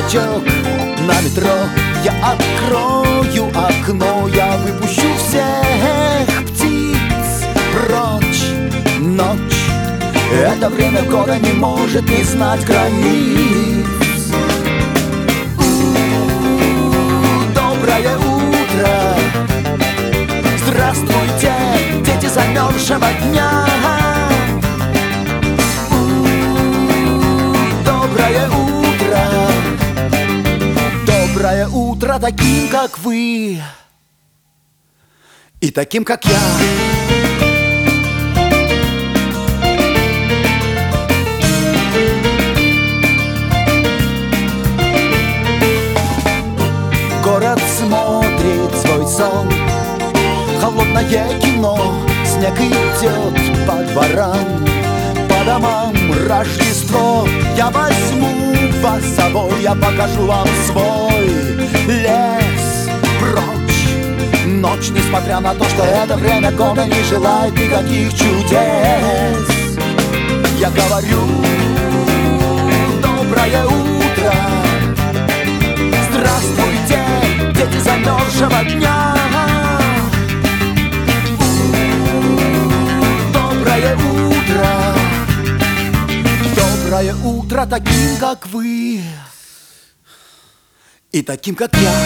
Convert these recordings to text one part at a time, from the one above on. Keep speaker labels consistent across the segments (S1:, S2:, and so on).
S1: скачок на метро. Я открою окно, я выпущу всех птиц прочь. Ночь — это время года, не может не знать границ. Доброе утро, здравствуйте, дети замерзшего дня. Доброе утро, доброе утро таким, как вы, и таким, как я. Город смотрит свой сон, холодное кино, снег идет по дворам, по домам Рождество. Я возьму вас с собой, я покажу вам свой лес. Прочь ночь, несмотря на то, что это время года не желает никаких чудес. Я говорю: доброе утро, здравствуйте, дети замерзшего дня. Доброе утро, доброе утро таким, как вы, и таким, как я.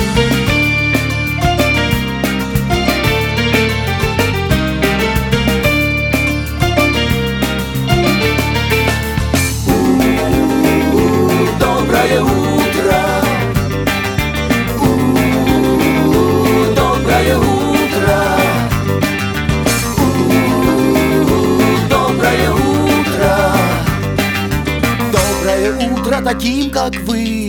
S1: Доброе утро, доброе утро, доброе утро, доброе утро таким, как вы,